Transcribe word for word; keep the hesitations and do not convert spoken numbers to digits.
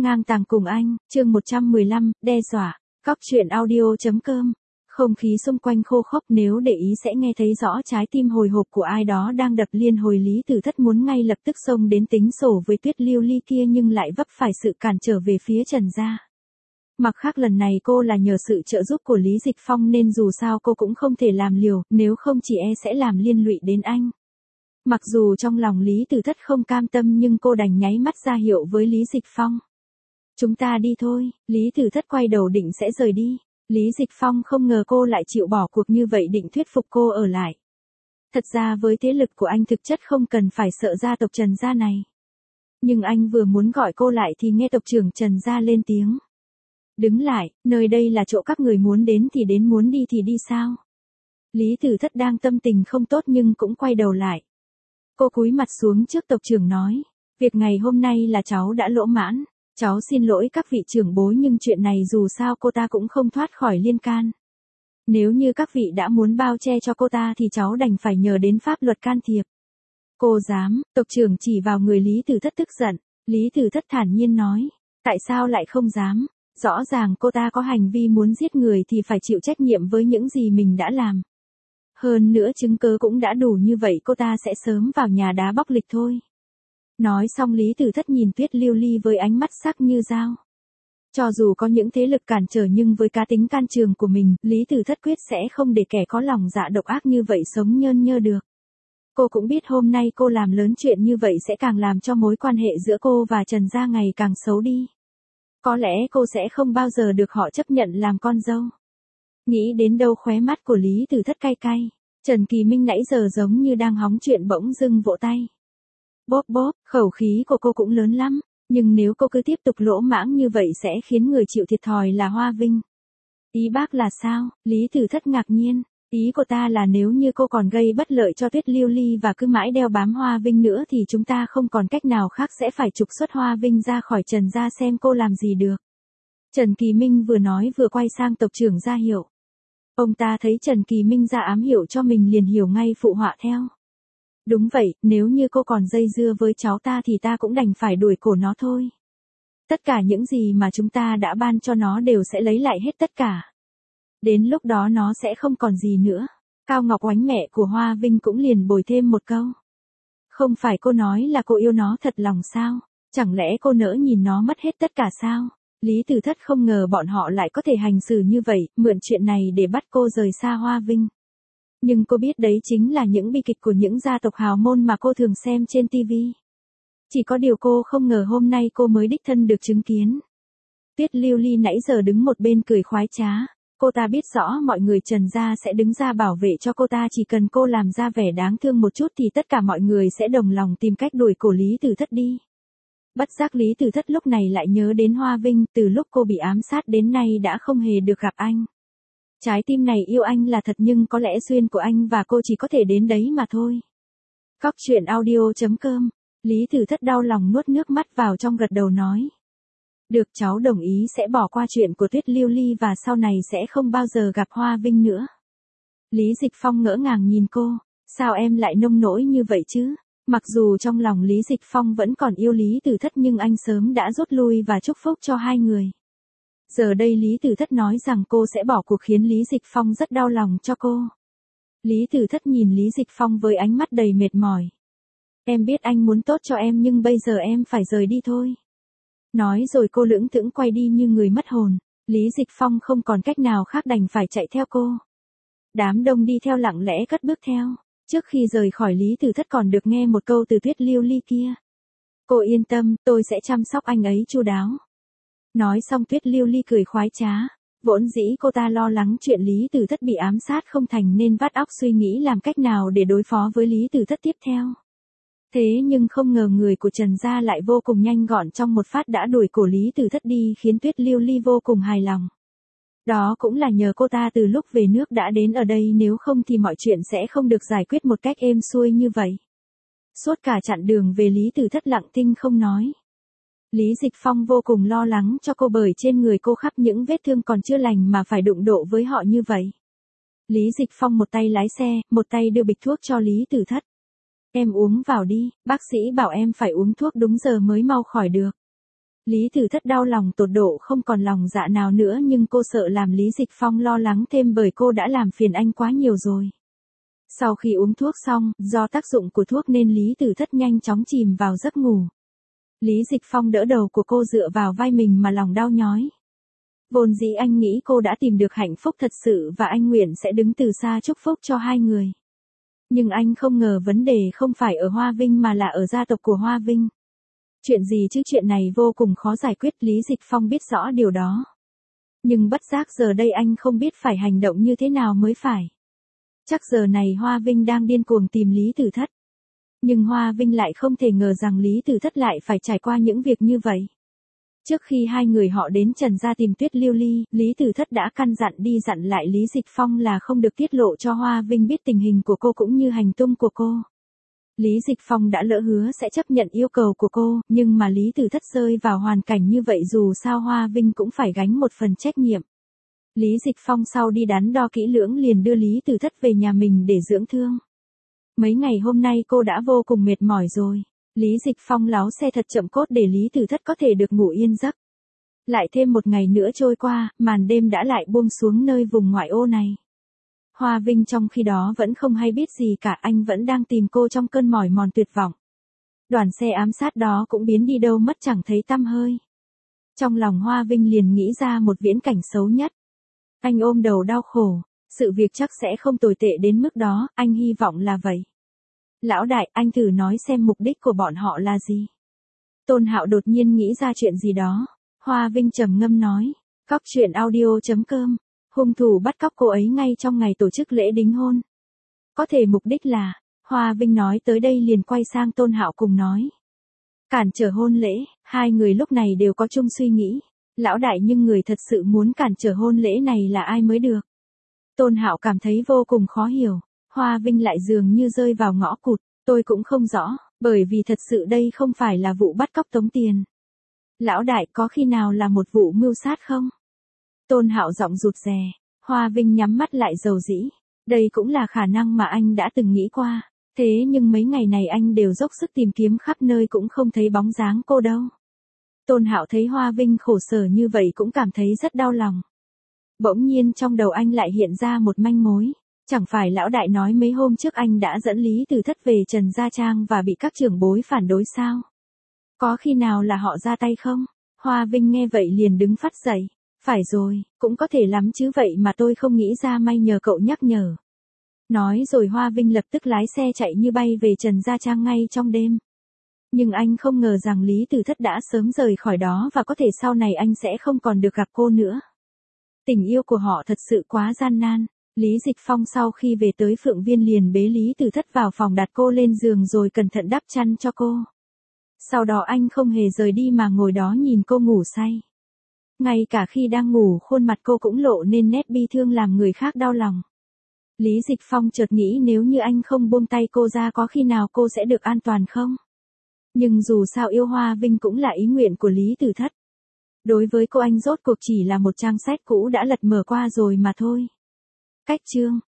Ngang tàng cùng anh, chương một trăm mười lăm, đe dọa. Cóc truyện audio.com. Không khí xung quanh khô khốc, nếu để ý sẽ nghe thấy rõ trái tim hồi hộp của ai đó đang đập liên hồi. Lý Tử Thất muốn ngay lập tức xông đến tính sổ với Tuyết Lưu Ly kia nhưng lại vấp phải sự cản trở về phía Trần gia. Mặt khác lần này cô là nhờ sự trợ giúp của Lý Dịch Phong nên dù sao cô cũng không thể làm liều, nếu không chỉ e sẽ làm liên lụy đến anh. Mặc dù trong lòng Lý Tử Thất không cam tâm nhưng cô đành nháy mắt ra hiệu với Lý Dịch Phong. Chúng ta đi thôi. Lý Tử Thất quay đầu định sẽ rời đi. Lý Dịch Phong không ngờ cô lại chịu bỏ cuộc như vậy, định thuyết phục cô ở lại. Thật ra với thế lực của anh thực chất không cần phải sợ gia tộc Trần gia này. Nhưng anh vừa muốn gọi cô lại thì nghe tộc trưởng Trần gia lên tiếng. Đứng lại, nơi đây là chỗ các người muốn đến thì đến, muốn đi thì đi sao? Lý Tử Thất đang tâm tình không tốt nhưng cũng quay đầu lại. Cô cúi mặt xuống trước tộc trưởng nói, việc ngày hôm nay là cháu đã lỗ mãn. Cháu xin lỗi các vị trưởng bối nhưng chuyện này dù sao cô ta cũng không thoát khỏi liên can. Nếu như các vị đã muốn bao che cho cô ta thì cháu đành phải nhờ đến pháp luật can thiệp. Cô dám? Tộc trưởng chỉ vào người Lý Tử Thất tức giận. Lý Tử Thất thản nhiên nói, tại sao lại không dám? Rõ ràng cô ta có hành vi muốn giết người thì phải chịu trách nhiệm với những gì mình đã làm. Hơn nữa chứng cứ cũng đã đủ như vậy, cô ta sẽ sớm vào nhà đá bóc lịch thôi. Nói xong Lý Tử Thất nhìn Tuyết Lưu Ly với ánh mắt sắc như dao. Cho dù có những thế lực cản trở nhưng với cá tính can trường của mình, Lý Tử Thất quyết sẽ không để kẻ có lòng dạ độc ác như vậy sống nhơn nhơ được. Cô cũng biết hôm nay cô làm lớn chuyện như vậy sẽ càng làm cho mối quan hệ giữa cô và Trần gia ngày càng xấu đi. Có lẽ cô sẽ không bao giờ được họ chấp nhận làm con dâu. Nghĩ đến đâu khóe mắt của Lý Tử Thất cay cay. Trần Kỳ Minh nãy giờ giống như đang hóng chuyện bỗng dưng vỗ tay. Bóp bóp, khẩu khí của cô cũng lớn lắm, nhưng nếu cô cứ tiếp tục lỗ mãng như vậy sẽ khiến người chịu thiệt thòi là Hoa Vinh. Ý bác là sao? Lý Tử Thất ngạc nhiên. Ý của ta là nếu như cô còn gây bất lợi cho Tuyết Lưu Ly và cứ mãi đeo bám Hoa Vinh nữa thì chúng ta không còn cách nào khác sẽ phải trục xuất Hoa Vinh ra khỏi Trần gia xem cô làm gì được. Trần Kỳ Minh vừa nói vừa quay sang tộc trưởng ra hiệu. Ông ta thấy Trần Kỳ Minh ra ám hiệu cho mình liền hiểu ngay phụ họa theo. Đúng vậy, nếu như cô còn dây dưa với cháu ta thì ta cũng đành phải đuổi cổ nó thôi. Tất cả những gì mà chúng ta đã ban cho nó đều sẽ lấy lại hết tất cả. Đến lúc đó nó sẽ không còn gì nữa. Cao Ngọc Oánh mẹ của Hoa Vinh cũng liền bồi thêm một câu. Không phải cô nói là cô yêu nó thật lòng sao? Chẳng lẽ cô nỡ nhìn nó mất hết tất cả sao? Lý Tử Thất không ngờ bọn họ lại có thể hành xử như vậy, mượn chuyện này để bắt cô rời xa Hoa Vinh. Nhưng cô biết đấy chính là những bi kịch của những gia tộc hào môn mà cô thường xem trên ti vi. Chỉ có điều cô không ngờ hôm nay cô mới đích thân được chứng kiến. Tuyết Lưu Ly nãy giờ đứng một bên cười khoái trá. Cô ta biết rõ mọi người Trần gia sẽ đứng ra bảo vệ cho cô ta, chỉ cần cô làm ra vẻ đáng thương một chút thì tất cả mọi người sẽ đồng lòng tìm cách đuổi cổ Lý Tử Thất đi. Bất giác Lý Tử Thất lúc này lại nhớ đến Hoa Vinh, từ lúc cô bị ám sát đến nay đã không hề được gặp anh. Trái tim này yêu anh là thật nhưng có lẽ duyên của anh và cô chỉ có thể đến đấy mà thôi. Cóc truyện audio.com. Lý Tử Thất đau lòng nuốt nước mắt vào trong gật đầu nói. Được, cháu đồng ý sẽ bỏ qua chuyện của Tuyết Lưu Ly và sau này sẽ không bao giờ gặp Hoa Vinh nữa. Lý Dịch Phong ngỡ ngàng nhìn cô, sao em lại nông nỗi như vậy chứ? Mặc dù trong lòng Lý Dịch Phong vẫn còn yêu Lý Tử Thất nhưng anh sớm đã rút lui và chúc phúc cho hai người. Giờ đây Lý Tử Thất nói rằng cô sẽ bỏ cuộc khiến Lý Dịch Phong rất đau lòng cho cô. Lý Tử Thất nhìn Lý Dịch Phong với ánh mắt đầy mệt mỏi. Em biết anh muốn tốt cho em nhưng bây giờ em phải rời đi thôi. Nói rồi cô lững thững quay đi như người mất hồn. Lý Dịch Phong không còn cách nào khác đành phải chạy theo cô. Đám đông đi theo lặng lẽ cất bước theo. Trước khi rời khỏi Lý Tử Thất còn được nghe một câu từ Tuyết Lưu Ly kia. Cô yên tâm, tôi sẽ chăm sóc anh ấy chu đáo. Nói xong Tuyết Lưu Ly cười khoái trá. Vốn dĩ cô ta lo lắng chuyện Lý Tử Thất bị ám sát không thành nên vắt óc suy nghĩ làm cách nào để đối phó với Lý Tử Thất tiếp theo. Thế nhưng không ngờ người của Trần gia lại vô cùng nhanh gọn, trong một phát đã đuổi cổ Lý Tử Thất đi khiến Tuyết Lưu Ly vô cùng hài lòng. Đó cũng là nhờ cô ta từ lúc về nước đã đến ở đây, nếu không thì mọi chuyện sẽ không được giải quyết một cách êm xuôi như vậy. Suốt cả chặng đường về Lý Tử Thất lặng thinh không nói. Lý Dịch Phong vô cùng lo lắng cho cô bởi trên người cô khắp những vết thương còn chưa lành mà phải đụng độ với họ như vậy. Lý Dịch Phong một tay lái xe, một tay đưa bịch thuốc cho Lý Tử Thất. Em uống vào đi, bác sĩ bảo em phải uống thuốc đúng giờ mới mau khỏi được. Lý Tử Thất đau lòng tột độ không còn lòng dạ nào nữa, nhưng cô sợ làm Lý Dịch Phong lo lắng thêm bởi cô đã làm phiền anh quá nhiều rồi. Sau khi uống thuốc xong, do tác dụng của thuốc nên Lý Tử Thất nhanh chóng chìm vào giấc ngủ. Lý Dịch Phong đỡ đầu của cô dựa vào vai mình mà lòng đau nhói. Vốn dĩ anh nghĩ cô đã tìm được hạnh phúc thật sự và anh nguyện sẽ đứng từ xa chúc phúc cho hai người. Nhưng anh không ngờ vấn đề không phải ở Hoa Vinh mà là ở gia tộc của Hoa Vinh. Chuyện gì chứ, chuyện này vô cùng khó giải quyết, Lý Dịch Phong biết rõ điều đó. Nhưng bất giác giờ đây anh không biết phải hành động như thế nào mới phải. Chắc giờ này Hoa Vinh đang điên cuồng tìm Lý Tử Thất. Nhưng Hoa Vinh lại không thể ngờ rằng Lý Tử Thất lại phải trải qua những việc như vậy. Trước khi hai người họ đến Trần gia tìm Tuyết Liêu Ly, Lý Tử Thất đã căn dặn đi dặn lại Lý Dịch Phong là không được tiết lộ cho Hoa Vinh biết tình hình của cô cũng như hành tung của cô. Lý Dịch Phong đã lỡ hứa sẽ chấp nhận yêu cầu của cô, nhưng mà Lý Tử Thất rơi vào hoàn cảnh như vậy dù sao Hoa Vinh cũng phải gánh một phần trách nhiệm. Lý Dịch Phong sau đi đắn đo kỹ lưỡng liền đưa Lý Tử Thất về nhà mình để dưỡng thương. Mấy ngày hôm nay cô đã vô cùng mệt mỏi rồi. Lý Dịch Phong lái xe thật chậm cốt để Lý Tử Thất có thể được ngủ yên giấc. Lại thêm một ngày nữa trôi qua, màn đêm đã lại buông xuống nơi vùng ngoại ô này. Hoa Vinh trong khi đó vẫn không hay biết gì cả, anh vẫn đang tìm cô trong cơn mỏi mòn tuyệt vọng. Đoàn xe ám sát đó cũng biến đi đâu mất chẳng thấy tăm hơi. Trong lòng Hoa Vinh liền nghĩ ra một viễn cảnh xấu nhất. Anh ôm đầu đau khổ, sự việc chắc sẽ không tồi tệ đến mức đó, anh hy vọng là vậy. Lão đại, anh thử nói xem mục đích của bọn họ là gì. Tôn Hạo đột nhiên nghĩ ra chuyện gì đó. Hoa Vinh trầm ngâm nói, cóc truyện audio chấm com, hung thủ bắt cóc cô ấy ngay trong ngày tổ chức lễ đính hôn. Có thể mục đích là, Hoa Vinh nói tới đây liền quay sang Tôn Hạo cùng nói. Cản trở hôn lễ, hai người lúc này đều có chung suy nghĩ. Lão đại, nhưng người thật sự muốn cản trở hôn lễ này là ai mới được? Tôn Hạo cảm thấy vô cùng khó hiểu. Hoa Vinh lại dường như rơi vào ngõ cụt, tôi cũng không rõ, bởi vì thật sự đây không phải là vụ bắt cóc tống tiền. Lão đại, có khi nào là một vụ mưu sát không? Tôn Hạo giọng rụt rè. Hoa Vinh nhắm mắt lại dầu dĩ. Đây cũng là khả năng mà anh đã từng nghĩ qua. Thế nhưng mấy ngày này anh đều dốc sức tìm kiếm khắp nơi cũng không thấy bóng dáng cô đâu. Tôn Hạo thấy Hoa Vinh khổ sở như vậy cũng cảm thấy rất đau lòng. Bỗng nhiên trong đầu anh lại hiện ra một manh mối. Chẳng phải lão đại nói mấy hôm trước anh đã dẫn Lý Tử Thất về Trần Gia Trang và bị các trưởng bối phản đối sao? Có khi nào là họ ra tay không? Hoa Vinh nghe vậy liền đứng phắt dậy. Phải rồi, cũng có thể lắm chứ, vậy mà tôi không nghĩ ra, may nhờ cậu nhắc nhở. Nói rồi Hoa Vinh lập tức lái xe chạy như bay về Trần Gia Trang ngay trong đêm. Nhưng anh không ngờ rằng Lý Tử Thất đã sớm rời khỏi đó và có thể sau này anh sẽ không còn được gặp cô nữa. Tình yêu của họ thật sự quá gian nan. Lý Dịch Phong sau khi về tới Phượng Viên liền bế Lý Tử Thất vào phòng đặt cô lên giường rồi cẩn thận đắp chăn cho cô. Sau đó anh không hề rời đi mà ngồi đó nhìn cô ngủ say. Ngay cả khi đang ngủ khuôn mặt cô cũng lộ nên nét bi thương làm người khác đau lòng. Lý Dịch Phong chợt nghĩ nếu như anh không buông tay cô ra có khi nào cô sẽ được an toàn không? Nhưng dù sao yêu Hoa Vinh cũng là ý nguyện của Lý Tử Thất. Đối với cô anh rốt cuộc chỉ là một trang sách cũ đã lật mở qua rồi mà thôi. Cách chương